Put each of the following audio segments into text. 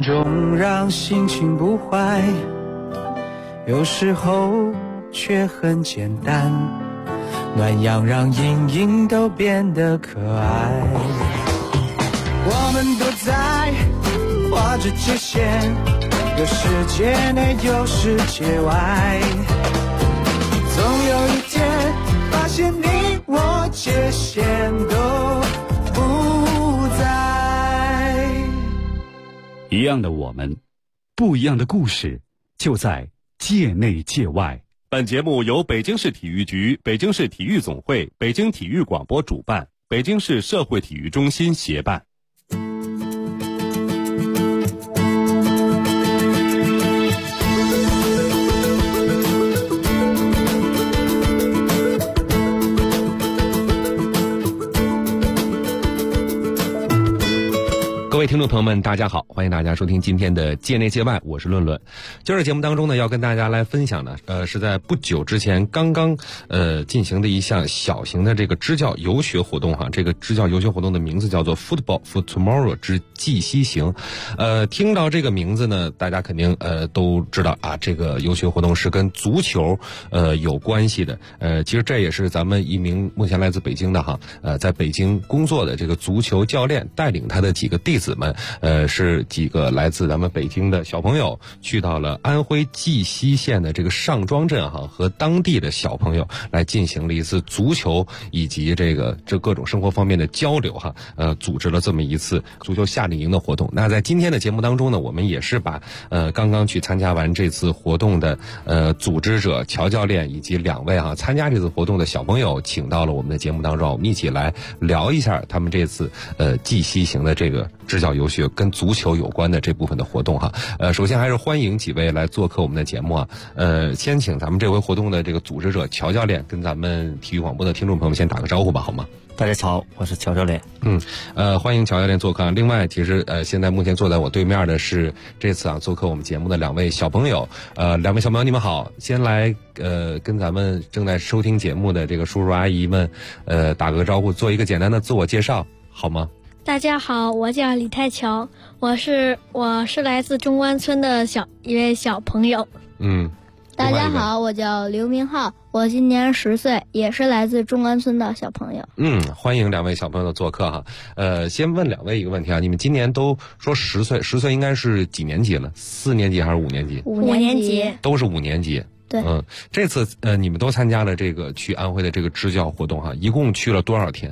中让心情不坏，有时候却很简单，暖阳让阴影都变得可爱。我们都在画着界限，有世界内有世界外，总有一天发现你我界限都不在。 一样的我们，不一样的故事，就在界内界外。 本节目由北京市体育局、北京市体育总会、北京体育广播主办，北京市社会体育中心协办。 各位听众朋友们，大家好，欢迎大家收听今天的界内界外，我是论论。今儿节目当中呢，要跟大家来分享的，是在不久之前刚刚进行的一项小型的这个支教游学活动哈。这个支教游学活动的名字叫做 Football for Tomorrow 之冀西行。听到这个名字呢，大家肯定都知道啊，这个游学活动是跟足球有关系的。其实这也是咱们一名目前来自北京的哈，在北京工作的这个足球教练带领他的几个弟子们，是几个来自咱们北京的小朋友，去到了安徽绩溪县的这个上庄镇哈，和当地的小朋友来进行了一次足球以及这各种生活方面的交流哈，组织了这么一次足球夏令营的活动。那在今天的节目当中呢，我们也是把刚刚去参加完这次活动的组织者乔教练以及两位参加这次活动的小朋友请到了我们的节目当中，我们一起来聊一下他们这次冀西行的这个支教游学跟足球有关的这部分的活动哈。首先还是欢迎几位来做客我们的节目啊。先请咱们这回活动的这个组织者乔教练跟咱们体育广播的听众朋友们先打个招呼吧，好吗？ 大家好，我是乔教练。 欢迎乔教练做客。另外，其实现在目前坐在我对面的是这次做客我们节目的两位小朋友。两位小朋友你们好，先来跟咱们正在收听节目的这个叔叔阿姨们打个招呼，做一个简单的自我介绍，好吗？ 大家好，我叫李太乔，我是来自中关村的一位小朋友。 大家好，我叫刘明浩，我今年10岁，也是来自中关村的小朋友。 欢迎两位小朋友的做客哈。先问两位一个问题啊，你们今年都说10岁，10岁应该是几年级了？4年级还是5年级 ？5年级， 都是5年级。 对， 这次你们都参加了这个去安徽的这个支教活动哈，一共去了多少天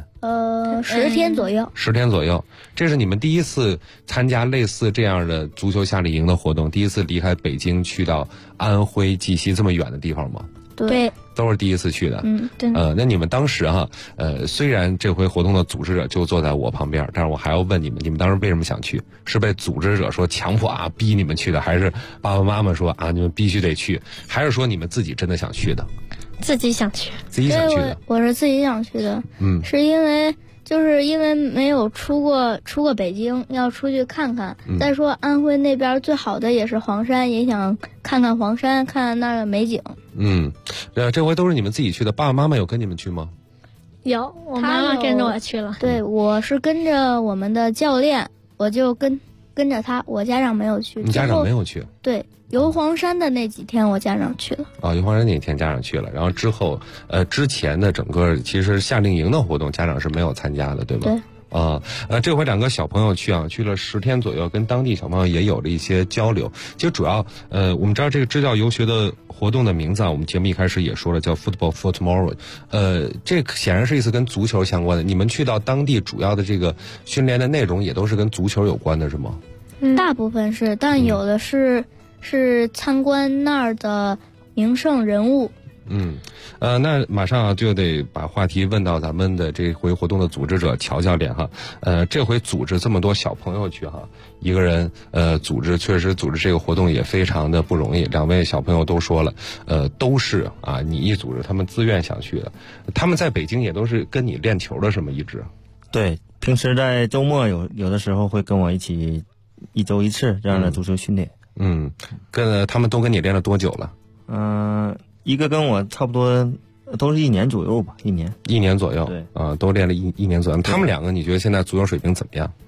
？10天左右。 10天左右，这是你们第一次参加类似这样的足球夏令营的活动，第一次离开北京去到安徽绩溪这么远的地方吗？ 对， 都是第一次去的。 对。 那你们当时虽然这回活动的组织者就坐在我旁边，但是我还要问你们当时为什么想去？是被组织者说强迫逼你们去的，还是爸爸妈妈说你们必须得去，还是说你们自己真的想去的？ 自己想去。 自己想去的。 我是自己想去的。是因为没有出过北京，要出去看看。再说安徽那边最好的也是黄山，也想看看黄山，看看那儿的美景。 这回都是你们自己去的，爸爸妈妈有跟你们去吗？ 有，我妈妈跟着我去了。 对，我是跟着我们的教练，我就跟着他，我家长没有去。 你家长没有去？ 对，游黄山的那几天我家长去了。 游黄山那几天家长去了，然后之后之前的整个其实夏令营的活动家长是没有参加的，对吧？ 对。 这回两个小朋友去了10天左右，跟当地小朋友也有了一些交流。其实主要我们知道这个支教游学的活动的名字我们节目一开始也说了，叫 Football for Tomorrow。这显然是一次跟足球相关的。你们去到当地主要的这个训练的内容也都是跟足球有关的，是吗？ 大部分是，但有的是参观那儿的名胜人物。 那马上就得把话题问到咱们的这回活动的组织者乔教练哈。这回组织这么多小朋友去哈，一个人确实组织这个活动也非常的不容易。两位小朋友都说了，都是你一组织，他们自愿想去的。他们在北京也都是跟你练球的，是吗？一直？ 对，平时在周末有的时候会跟我一起1周1次这样的足球训练。 他们都跟你练了多久了？ 一个跟我差不多都是1年左右吧，1年左右。 对， 啊， 都练了一年左右。他们两个你觉得现在足球水平怎么样？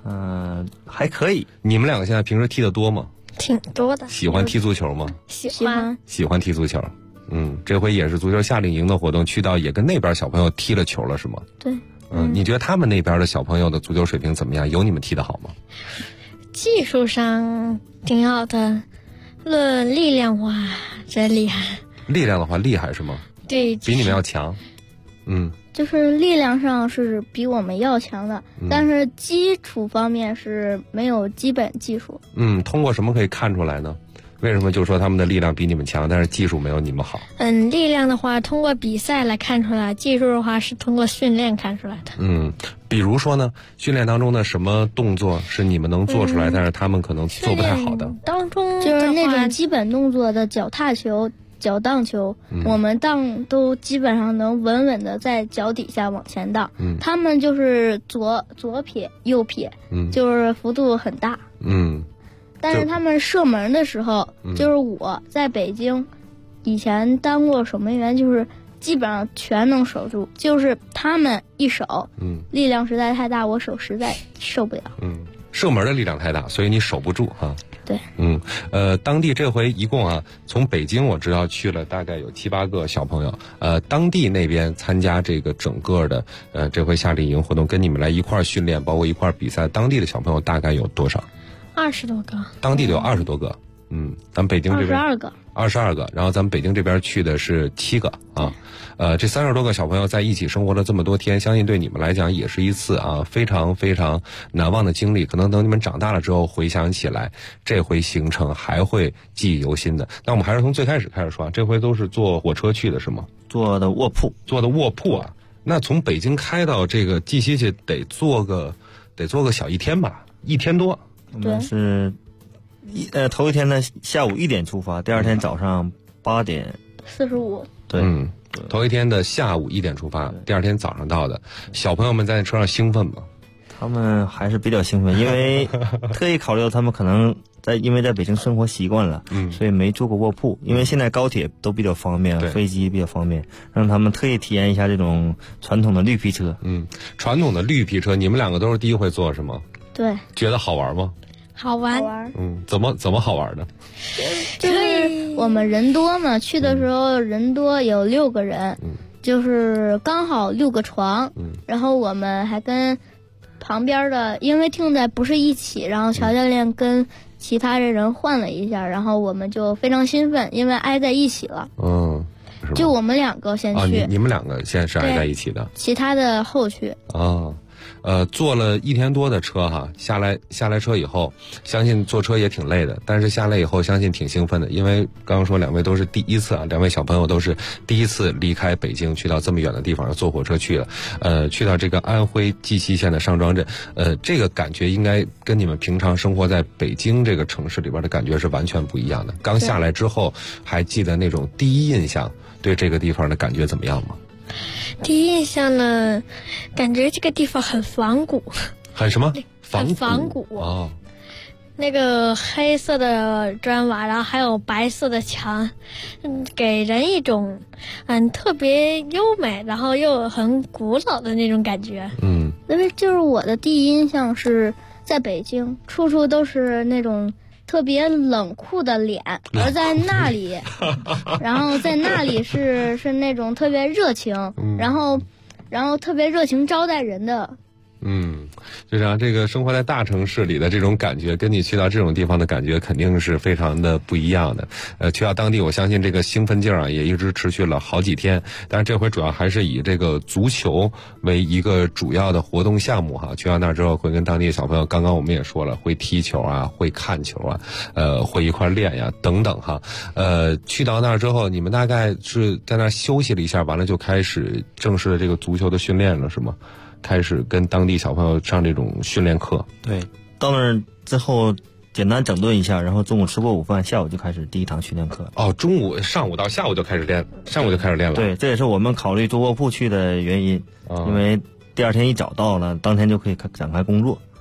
还可以。 你们两个现在平时踢得多吗？ 挺多的。 喜欢踢足球吗？ 喜欢。 喜欢踢足球。这回也是足球夏令营的活动，去到也跟那边小朋友踢了球了，是吗？ 对。 你觉得他们那边的小朋友的足球水平怎么样？有你们踢得好吗？ 技术上挺好的，论力量哇，真厉害。 力量的话厉害是吗？ 对， 比你们要强。 就是力量上是比我们要强的，但是基础方面是没有基本技术。 通过什么可以看出来呢？为什么就说他们的力量比你们强，但是技术没有你们好？ 力量的话通过比赛来看出来，技术的话是通过训练看出来的。 比如说呢，训练当中的什么动作是你们能做出来，但是他们可能做不太好的？ 当中就是那种基本动作的脚踏球、脚荡球，我们荡都基本上能稳稳的在脚底下往前荡。他们就是左撇右撇，就是幅度很大。但是他们射门的时候，就是我在北京以前当过守门员，就是基本上全能守住，就是他们一守，力量实在太大，我手实在受不了。 射门的力量太大，所以你守不住哈。 对。 当地这回一共从北京我知道去了大概有7、8个小朋友。当地那边参加这个整个的这回夏令营活动，跟你们来一块儿训练，包括一块儿比赛，当地的小朋友大概有多少 ？20多个。 当地的有20多个。咱们北京这边22个，然后咱们北京这边去的是7个啊。这30多个小朋友在一起生活了这么多天，相信对你们来讲也是一次非常非常难忘的经历。可能等你们长大了之后回想起来，这回行程还会记忆犹新的。那我们还是从最开始开始说，这回都是坐火车去的是吗？ 坐的卧铺啊。那从北京开到这个绩溪去得坐个小1天吧，1天多。 我们是头一天的下午1点出发，第二天早上8点 45。 对。 头一天的下午1点出发，第二天早上到的。小朋友们在那车上兴奋吗？ 他们还是比较兴奋，因为特意考虑到他们可能因为在北京生活习惯了，所以没坐过卧铺。因为现在高铁都比较方便，飞机比较方便，让他们特意体验一下这种传统的绿皮车。 传统的绿皮车，你们两个都是第一回坐是吗？ 对。 觉得好玩吗？ 好玩。 怎么好玩的？ 就是我们人多嘛，去的时候人多，有6个人，就是刚好6个床，然后我们还跟旁边的，因为听在不是一起，然后乔教练跟其他的人换了一下，然后我们就非常兴奋，因为挨在一起了。就我们2个先去。 你们2个现在是挨在一起的， 其他的后去。 坐了1天多的车哈，下来车以后，相信坐车也挺累的，但是下来以后相信挺兴奋的，因为刚刚说2位都是第一次2位小朋友都是第一次离开北京去到这么远的地方，坐火车去了，去到这个安徽绩溪县的上庄镇，这个感觉应该跟你们平常生活在北京这个城市里边的感觉是完全不一样的。刚下来之后，还记得那种第一印象，对这个地方的感觉怎么样吗？ 第一印象呢，感觉这个地方很仿古。 很什么？ 很仿古。那个黑色的砖瓦，然后还有白色的墙，给人一种特别优美，然后又很古老的那种感觉。 因为就是我的第一印象是在北京，处处都是那种特别冷酷的脸，而在那里，然后在那里是那种特别热情，然后特别热情招待人的。 就是这个生活在大城市里的这种感觉，跟你去到这种地方的感觉肯定是非常的不一样的。去到当地，我相信这个兴奋劲儿也一直持续了好几天。但是这回主要还是以这个足球为一个主要的活动项目哈。去到那之后，会跟当地的小朋友，刚刚我们也说了，会踢球会看球会一块练呀等等哈。去到那之后，你们大概是在那休息了一下，完了就开始正式的这个足球的训练了，是吗？开始跟当地小朋友上这种训练课。 对，到那儿之后简单整顿一下，然后中午吃过午饭，下午就开始第一堂训练课。 上午到下午就开始练，了。 对，这也是我们考虑坐卧铺去的原因，因为第二天一早到了，当天就可以展开工作。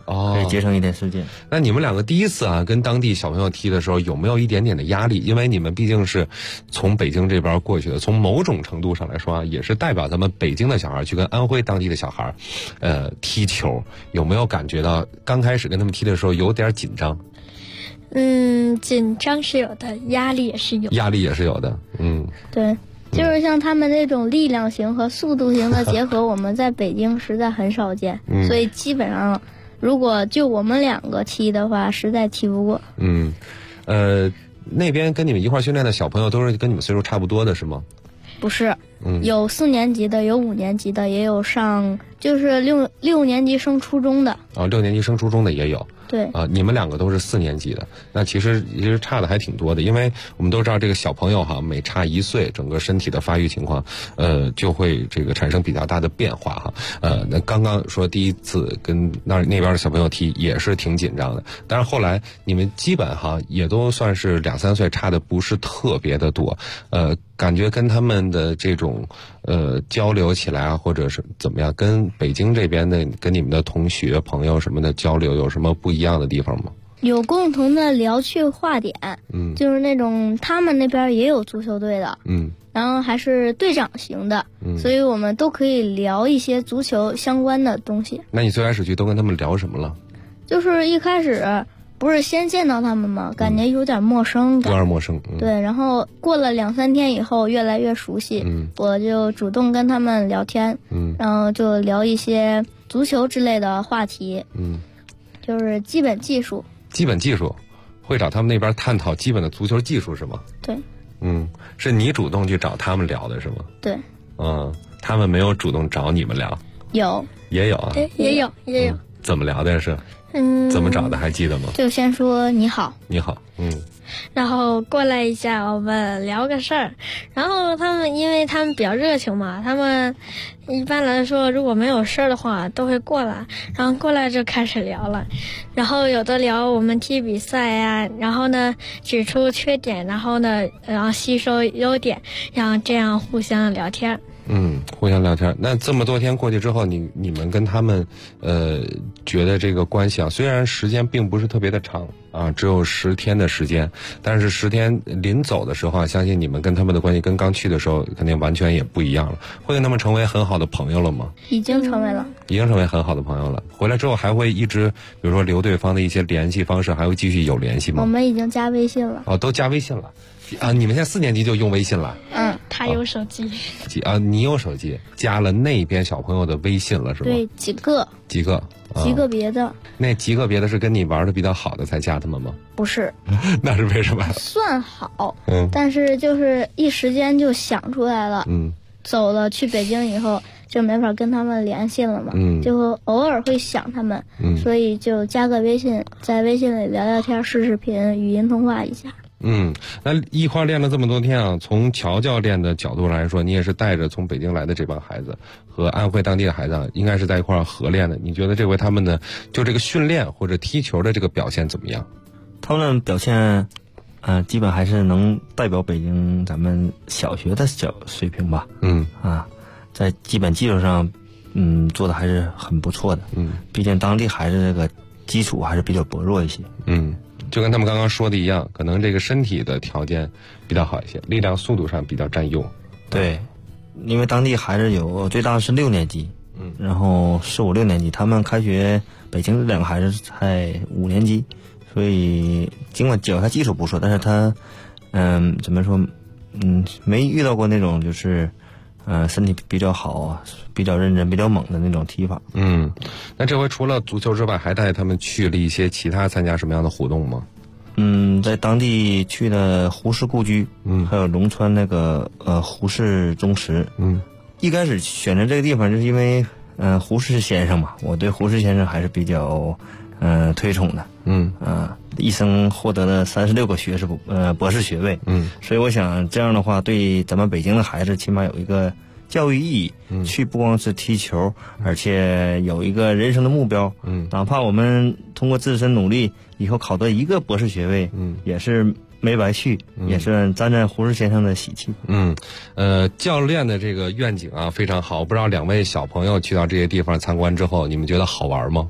可以节省一点时间。 那你们两个第一次跟当地小朋友踢的时候，有没有一点点的压力？因为你们毕竟是从北京这边过去的，从某种程度上来说也是代表咱们北京的小孩去跟安徽当地的小孩踢球，有没有感觉到刚开始跟他们踢的时候有点紧张？ 紧张是有的，压力也是有。 压力也是有的， 对。就是像他们那种力量型和速度型的结合，我们在北京实在很少见，所以基本上如果就我们两个踢的话，实在踢不过。 那边跟你们一块训练的小朋友都是跟你们岁数差不多的是吗？ 不是，有4年级的，有5年级的，也有上就是六年级升初中的。 6年级升初中的也有。 对你们两个都是4年级的，那其实差的还挺多的，因为我们都知道这个小朋友每差1岁，整个身体的发育情况，就会这个产生比较大的变化那刚刚说第一次跟那边的小朋友踢也是挺紧张的，但是后来你们基本也都算是2、3岁，差的不是特别的多，感觉跟他们的这种交流起来或者是怎么样，跟北京这边的跟你们的同学朋友什么的交流有什么不一样的地方吗？ 有共同的聊趣话点，就是那种他们那边也有足球队的，然后还是队长型的，所以我们都可以聊一些足球相关的东西。 那你最开始去都跟他们聊什么了？ 就是一开始不是先见到他们吗？感觉有点陌生感， 有点陌生。 对，然后过了2、3天以后，越来越熟悉，我就主动跟他们聊天，然后就聊一些足球之类的话题，就是基本技术。基本技术， 会找他们那边探讨基本的足球技术是吗？ 对。 是你主动去找他们聊的是吗？ 对。 他们没有主动找你们聊？ 有。 也有啊？ 也有。 怎么聊的是？怎么找的还记得吗？ 就先说你好。 你好。 然后过来一下，我们聊个事儿。然后因为他们比较热情嘛，他们一般来说如果没有事儿的话都会过来，然后过来就开始聊了。然后有的聊我们踢比赛呀，然后呢指出缺点，然后吸收优点，然后这样互相聊天。 互相聊天。那这么多天过去之后，你们跟他们觉得这个关系虽然时间并不是特别的长只有10天的时间，但是10天临走的时候相信你们跟他们的关系跟刚去的时候肯定完全也不一样了。会跟他们成为很好的朋友了吗？ 已经成为了。 已经成为很好的朋友了。回来之后还会一直比如说留对方的一些联系方式，还会继续有联系吗？ 我们已经加微信了。 都加微信了你们现在4年级就用微信了？ 他有手机。 你有手机，加了那边小朋友的微信了是吧？ 对，几个别的。 那几个别的是跟你玩的比较好的才加他们吗？ 不是。 那是为什么？ 算好，但是就是一时间就想出来了。走了去北京以后就没法跟他们联系了嘛，就偶尔会想他们，所以就加个微信，在微信里聊聊天、视视频、语音通话一下。 那一块练了这么多天从乔教练的角度来说，你也是带着从北京来的这帮孩子和安徽当地的孩子应该是在一块合练的。你觉得这回他们的就这个训练或者踢球的这个表现怎么样？ 他们表现基本还是能代表北京咱们小学的水平吧。在基本技术上做的还是很不错的。毕竟当地孩子这个基础还是比较薄弱一些。 就跟他们刚刚说的一样，可能这个身体的条件比较好一些，力量速度上比较占优。 对，因为当地孩子最大的是6年级，然后4、5、6年级，他们开学北京这2个孩子才5年级，所以尽管脚下技术不错，但是他怎么说没遇到过那种就是身体比较好比较认真比较猛的那种踢法。 那这回除了足球之外，还带他们去了一些其他参加什么样的活动吗？ 在当地去的胡氏故居，还有龙川那个胡氏宗祠。一开始选择这个地方就是因为胡适先生嘛，我对胡适先生还是比较推崇的。一生获得了36个博士学位。所以我想这样的话对咱们北京的孩子起码有一个教育意义。去不光是踢球，而且有一个人生的目标。哪怕我们通过自身努力以后考得1个博士学位，也是没白去，也是沾沾胡适先生的喜气。 教练的这个愿景非常好。不知道2位小朋友去到这些地方参观之后，你们觉得好玩吗？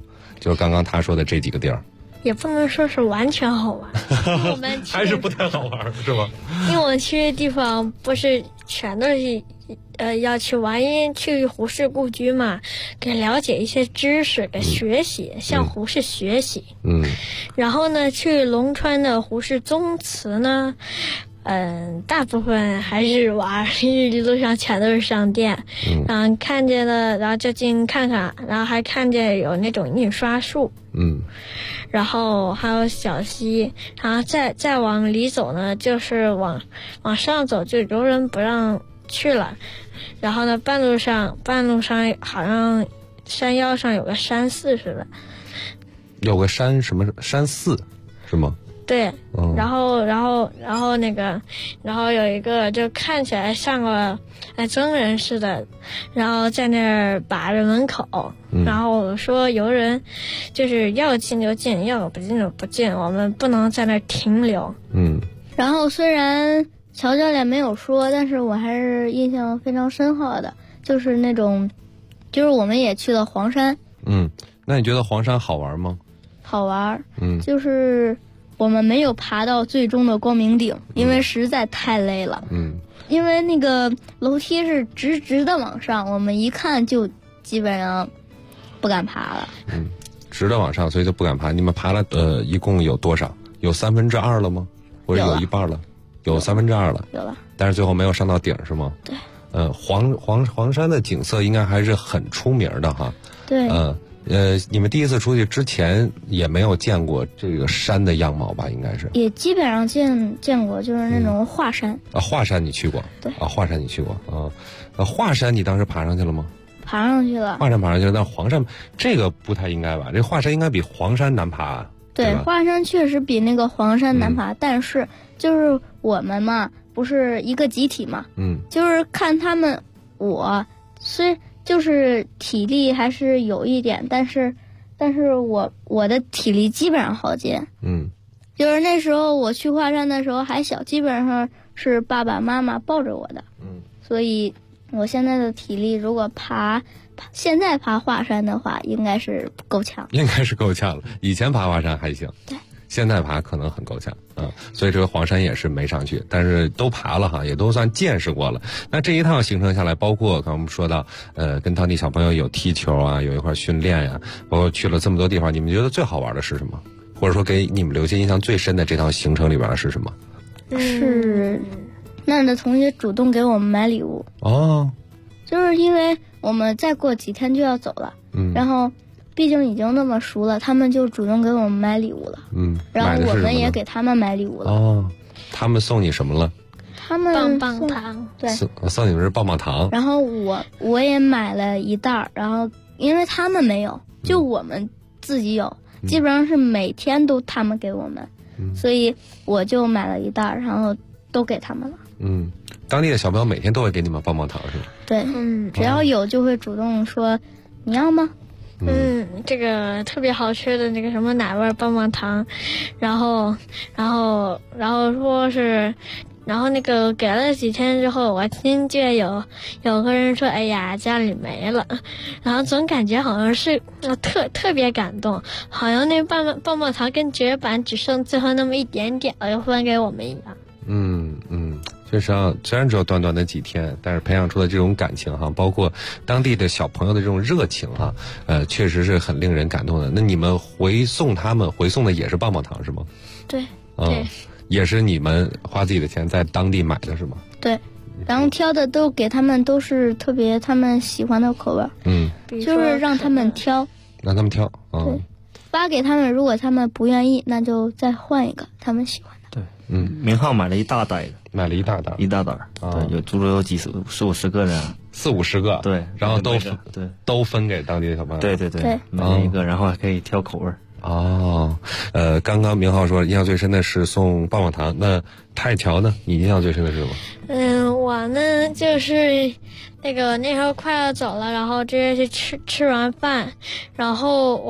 就是刚刚他说的这几个地儿。 也不能说是完全好玩，我们还是不太好玩，是吧？ 因为我们去的地方不是全都是要去玩，因为去胡适故居嘛，给了解一些知识，给学习，向胡适学习。然后呢，去龙川的胡适宗祠呢，大部分还是玩，因为路上全都是商店，然后看见了，然后就进看看，然后还看见有那种印刷术，然后还有小溪，然后再往里走呢，就是往上走，就游人不让去了。然后呢，半路上好像山腰上有个山寺似的， 有个山什么山寺是吗？ 对，然后那个，然后有一个就看起来像个僧人似的，然后在那儿把着门口，然后说游人就是要进就进，要不进就不进，我们不能在那儿停留。 然后虽然乔教练没有说，但是我还是印象非常深刻的，就是那种，就是我们也去了黄山。 那你觉得黄山好玩吗？好玩。就是我们没有爬到最终的光明顶，因为实在太累了。因为那个楼梯是直直的往上，我们一看就基本上不敢爬了。 直的往上，所以就不敢爬。你们爬了一共有多少？有2/3了吗？或者有一半了？有2/3了。 有了。 但是最后没有上到顶是吗？ 对。 黄山的景色应该还是很出名的哈。 对。 你们第一次出去之前也没有见过这个山的样貌吧？应该是也基本上见过，就是那种华山。 华山你去过？ 对。 华山你去过啊？华山你当时爬上去了吗？ 爬上去了。 华山爬上去了，但黄山这个不太应该吧？这华山应该比黄山难爬。 对，华山确实比那个黄山难爬，但是就是我们嘛，不是一个集体嘛，就是看他们，虽就是体力还是有一点，但是我的体力基本上好进。就是那时候我去华山的时候还小，基本上是爸爸妈妈抱着我的。所以我现在的体力如果现在爬华山的话，应该是够呛。 应该是够呛了。以前爬华山还行。 对。 现在爬可能很够呛所以这个黄山也是没上去，但是都爬了哈，也都算见识过了。那这一趟行程下来，包括刚刚我们说到，跟当地小朋友有踢球啊，有一块训练呀，包括去了这么多地方，你们觉得最好玩的是什么？或者说给你们留下印象最深的这趟行程里边的是什么？ 是那儿的同学主动给我们买礼物。就是因为我们再过几天就要走了，然后毕竟已经那么熟了，他们就主动给我们买礼物了。然后我们也给他们买礼物了。 他们送你什么了？ 他们棒棒糖。 对， 送你们是棒棒糖。 然后我也买了一袋，然后因为他们没有，就我们自己有，基本上是每天都他们给我们，所以我就买了一袋，然后都给他们了。 当地的小朋友每天都会给你们棒棒糖是吗？ 对，只要有就会主动说你要吗？ 这个特别好吃的那个什么奶味棒棒糖，然后说是，然后那个给了几天之后，我听见有个人说，哎呀，家里没了，然后总感觉好像是特别感动，好像那棒棒糖跟绝版只剩最后那么一点点了，要分给我们一样。 确实虽然只有短短的几天，但是培养出的这种感情哈，包括当地的小朋友的这种热情哈，确实是很令人感动的。那你们回送的也是棒棒糖是吗？ 对， 也是你们花自己的钱在当地买的是吗？ 对，然后挑的都给他们都是特别他们喜欢的口味。就是让他们挑。 让他们挑。 对，发给他们，如果他们不愿意，那就再换一个他们喜欢的。 对，明浩买了一大袋的。 买了一大袋， 对，有足足有40-50个人 ，40-50个， 对， 然后都分给当地的小朋友， 对，买一个，然后还可以挑口味。 刚刚明浩说印象最深的是送棒棒糖，那泰乔呢？你印象最深的是什么？ 我呢就是那时候快要走了，然后直接去吃完饭，然后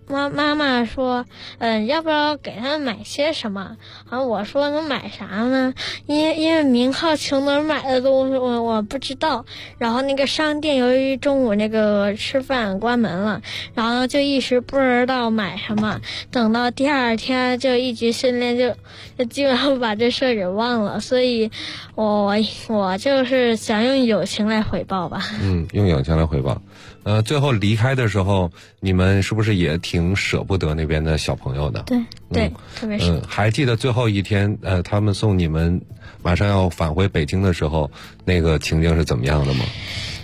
妈妈说，要不要给他们买些什么？然后我说能买啥呢？因为名号从哪儿买的东西我不知道。然后那个商店由于中午那个吃饭关门了，然后就一时不知道买什么。等到第二天就一局训练就基本上把这事儿给忘了。所以我就是想用友情来回报吧。 用友情来回报。最后离开的时候，你们是不是也挺舍不得那边的小朋友的？ 对，特别是还记得最后一天，他们送你们马上要返回北京的时候，那个情景是怎么样的吗？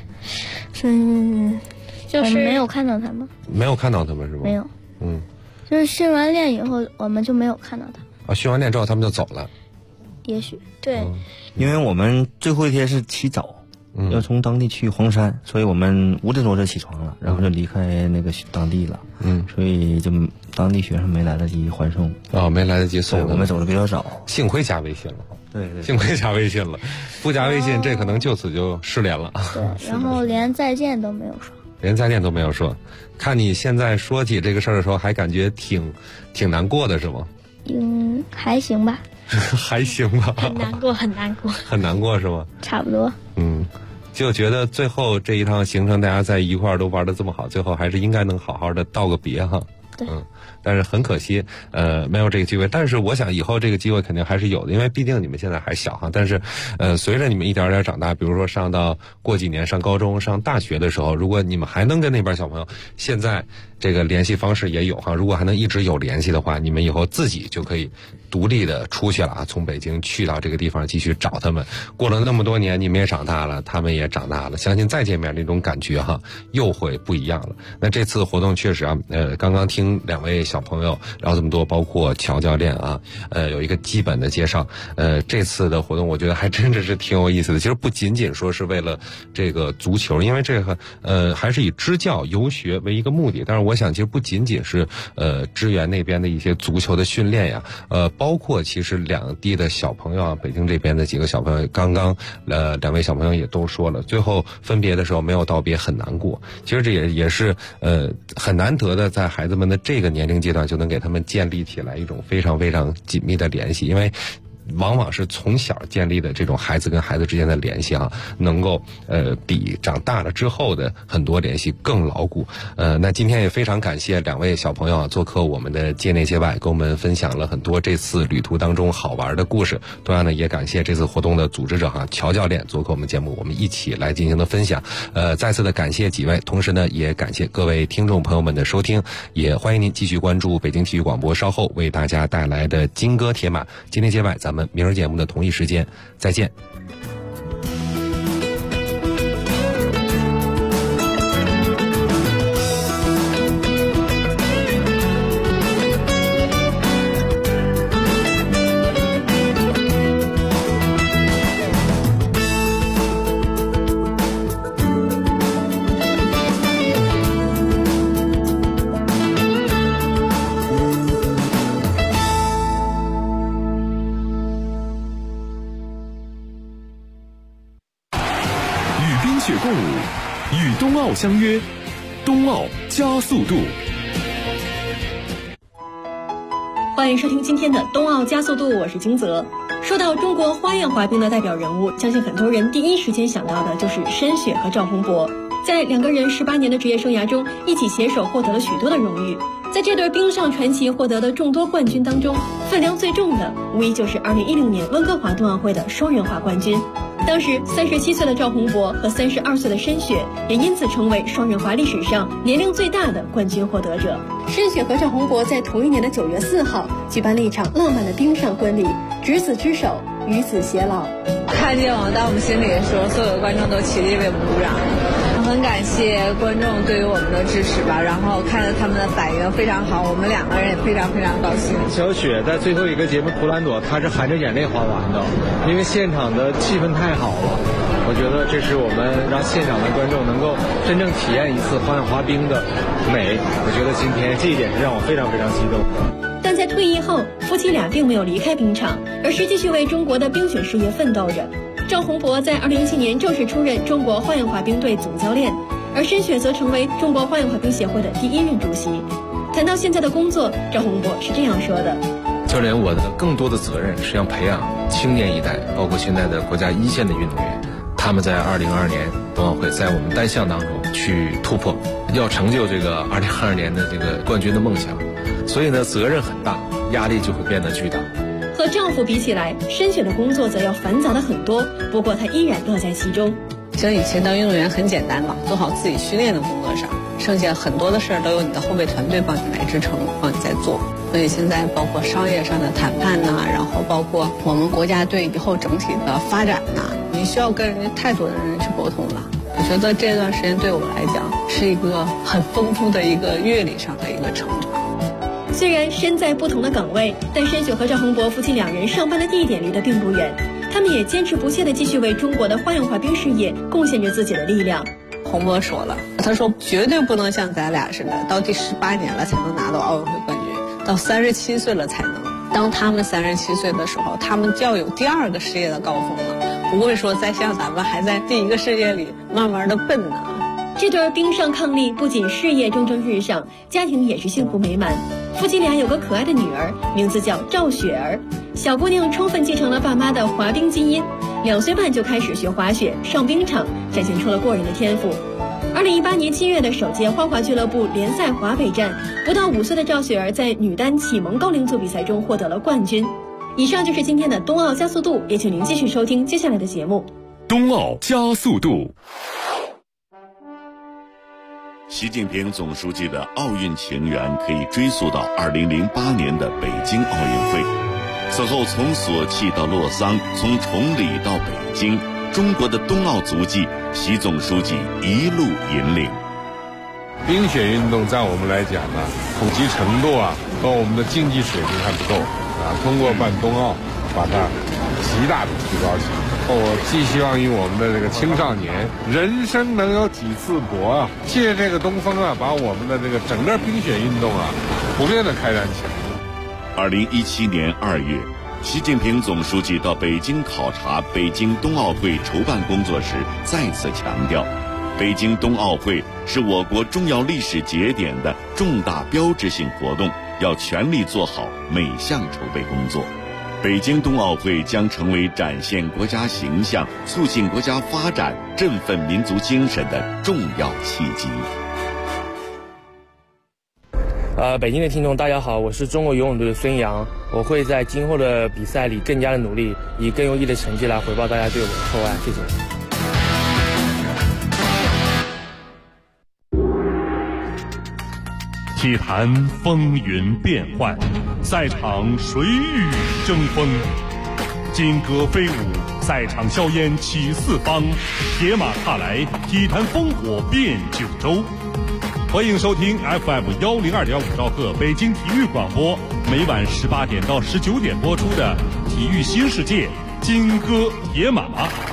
就是没有看到他们。 没有看到他们是吗？ 没有。就是训完练以后，我们就没有看到他们。 训完练之后他们就走了。 也许对， 因为我们最后一天是起早。要从当地去黄山，所以我们5点多就起床了，然后就离开那个当地了。所以就当地学生没来得及欢送。 没来得及送。 我们走的比较早， 幸亏加微信了。 对， 幸亏加微信了，不加微信这可能就此就失联了。 对，然后连再见都没有说。 连再见都没有说。看你现在说起这个事儿的时候，还感觉挺难过的是吗？ 还行吧。 还行吧。 很难过，很难过。 很难过是吗？ 差不多。 就觉得最后这一趟行程大家在一块儿都玩得这么好，最后还是应该能好好的道个别哈。 对。 但是很可惜，没有这个机会。但是我想以后这个机会肯定还是有的，因为毕竟你们现在还小哈。但是，随着你们一点点长大，比如说上到过几年上高中、上大学的时候，如果你们还能跟那边小朋友，现在这个联系方式也有哈。如果还能一直有联系的话，你们以后自己就可以独立的出去了啊，从北京去到这个地方继续找他们。过了那么多年，你们也长大了，他们也长大了，相信再见面那种感觉哈，又会不一样了。那这次活动确实啊，刚刚听2位小朋友聊这么多，包括乔教练啊，有一个基本的介绍。这次的活动我觉得还真的是挺有意思的。其实不仅仅说是为了这个足球，因为这个还是以支教游学为一个目的。但是我想其实不仅仅是支援那边的一些足球的训练呀，包括其实两地的小朋友啊，北京这边的几个小朋友，刚刚2位小朋友也都说了，最后分别的时候没有道别很难过。其实这也是很难得的，在孩子们的这个年龄阶段就能给他们建立起来一种非常非常紧密的联系，因为往往是从小建立的这种孩子跟孩子之间的联系啊，能够比长大了之后的很多联系更牢固。那今天也非常感谢2位小朋友啊做客我们的界内界外，跟我们分享了很多这次旅途当中好玩的故事。同样呢，也感谢这次活动的组织者哈乔教练做客我们节目，我们一起来进行的分享。再次的感谢几位，同时呢也感谢各位听众朋友们的收听，也欢迎您继续关注北京体育广播稍后为大家带来的金戈铁马界内界外，咱们明儿节目的同一时间再见。 共舞，与冬奥相约，冬奥加速度。 欢迎收听今天的冬奥加速度，我是金泽。说到中国花样滑冰的代表人物，相信很多人第一时间想到的就是申雪和赵宏博。在2个人18年的职业生涯中，一起携手获得了许多的荣誉。在这对冰上传奇获得的众多冠军当中，分量最重的无疑就是2016年温哥华冬奥会的双人滑冠军。当时37岁的赵宏博和32岁的申雪也因此成为双人滑历史上年龄最大的冠军获得者。申雪和赵宏博在同一年的9月4号举办了一场浪漫的冰上婚礼，执子之手，与子偕老。 看见我到我们心里的时候，所有的观众都起立为我们鼓掌。很感谢观众对于我们的支持吧，然后看着他们的反应非常好，我们2个人也非常非常高兴。 小雪在最后一个节目图兰朵，她是含着眼泪滑完的，因为现场的气氛太好了。我觉得这是我们让现场的观众能够真正体验一次花样滑冰的美。我觉得今天这一点是让我非常非常激动。 但在退役后，夫妻俩并没有离开冰场，而是继续为中国的冰雪事业奋斗着。赵宏博在2017年正式出任中国花样滑冰队总教练，而申雪则成为中国花样滑冰协会的第1任主席。他谈到现在的工作，赵宏博是这样说的： 教练，我的更多的责任是要培养青年一代，包括现在的国家一线的运动员，他们在2022年冬奥会在我们单项当中去突破，要成就这个2022年的这个冠军的梦想。所以呢，责任很大，压力就会变得巨大。 和丈夫比起来，申雪的工作则要繁杂的很多，不过她依然乐在其中。 像以前当运动员很简单嘛，做好自己训练的工作上，剩下很多的事儿都由你的后备团队帮你来支撑，帮你在做。所以现在包括商业上的谈判呐，然后包括我们国家队以后整体的发展呐，你需要跟人家太多的人去沟通了。我觉得这段时间对我来讲是一个很丰富的一个阅历上的一个成长。 虽然身在不同的岗位，但申雪和赵宏博夫妻两人上班的地点离得并不远，他们也坚持不懈地继续为中国的花样滑冰事业贡献着自己的力量。 宏博说了，他说绝对不能像咱俩似的，到第18年了才能拿到奥运会冠军，到37岁了才能。当他们37岁的时候，他们就要有第2个事业的高峰了，不会说再像咱们还在第1个世界里慢慢的奔呢。 这对冰上伉俪不仅事业蒸蒸日上，家庭也是幸福美满。夫妻俩有个可爱的女儿，名字叫赵雪儿。小姑娘充分继承了爸妈的滑冰基因，2岁半就开始学滑雪，上冰场，展现出了过人的天赋。2018年7月的首届花滑俱乐部联赛华北站，不到5岁的赵雪儿在女单启蒙高龄组比赛中获得了冠军。以上就是今天的冬奥加速度，也请您继续收听接下来的节目。 冬奥加速度。 习近平总书记的奥运情缘可以追溯到2008年的北京奥运会。此后从索契到洛桑，从崇礼到北京，中国的冬奥足迹，习总书记一路引领。 冰雪运动在我们来讲呢，普及程度和我们的竞技水平还不够通过办冬奥，把它极大的提高起来。我寄希望于我们的这个青少年，人生能有几次搏借这个东风把我们的这个整个冰雪运动普遍的开展起来。 2017年2月，习近平总书记到北京考察北京冬奥会筹办工作时，再次强调，北京冬奥会是我国重要历史节点的重大标志性活动，要全力做好每项筹备工作。北京冬奥会将成为展现国家形象、促进国家发展、振奋民族精神的重要契机。 北京的听众大家好，我是中国游泳队的孙杨，我会在今后的比赛里更加的努力，以更优异的成绩来回报大家对我的厚爱，谢谢。 体坛风云变幻，赛场谁与争锋？金戈飞舞，赛场硝烟起四方，铁马踏来，体坛烽火遍九州。欢迎收听 FM102.5兆赫北京体育广播，每晚18点到19点播出的《体育新世界》金戈铁马。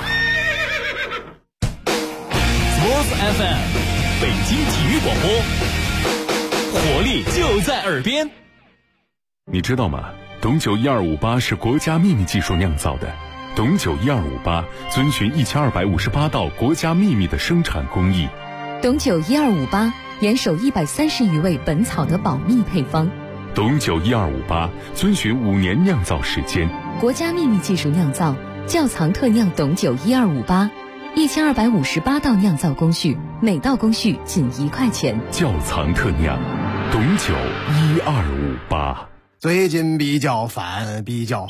Sports FM， 北京体育广播，活力就在耳边。 你知道吗？董酒1258是国家秘密技术酿造的。董酒1258遵循1258道国家秘密的生产工艺。 董酒1258严守130余位本草的保密配方。 董酒1258遵循5年酿造时间， 国家秘密技术酿造，窖藏特酿董酒1258，1258道酿造工序，每道工序仅1块钱。 窖藏特酿，董酒1258。 最近比较烦，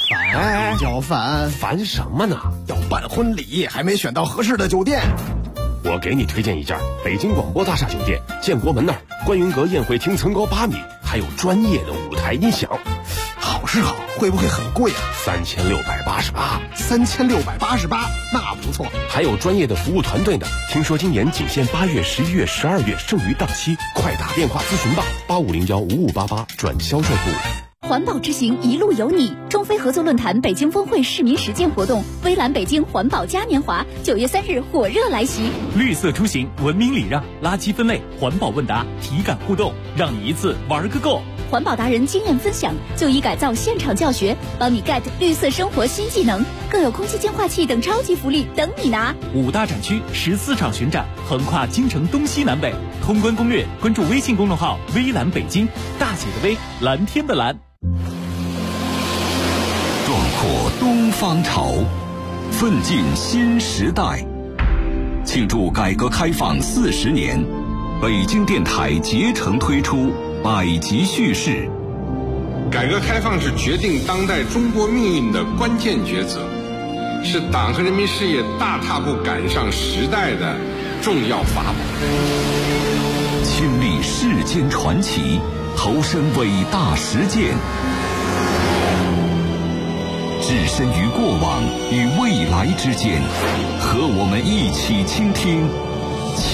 烦什么呢？ 要办婚礼，还没选到合适的酒店。 我给你推荐一家北京广播大厦酒店，建国门那儿，观云阁宴会厅层高8米，还有专业的舞台音响。 好是好，会不会很贵啊 ？3688。 3688，那不错。 还有专业的服务团队呢。听说今年仅限8月、11月、12月，剩余档期，快打电话咨询吧，85015588转销售部。 环保之行一路有你，中非合作论坛北京峰会市民实践活动，微蓝北京环保嘉年华9月3日火热来袭。 绿色出行，文明礼让，垃圾分类，环保问答，体感互动，让你一次玩个够。 环保达人经验分享、就医改造现场教学，帮你 get 绿色生活新技能，更有空气净化器等超级福利等你拿。 5大展区14场巡展，横跨京城东西南北。通关攻略，关注微信公众号微蓝北京，大写的微，蓝天的蓝。 壮阔东方潮，奋进新时代。庆祝改革开放40年，北京电台竭诚推出百集叙事。 改革开放是决定当代中国命运的关键抉择，是党和人民事业大踏步赶上时代的重要法宝。 亲历世间传奇，投身伟大实践，置身于过往与未来之间，和我们一起倾听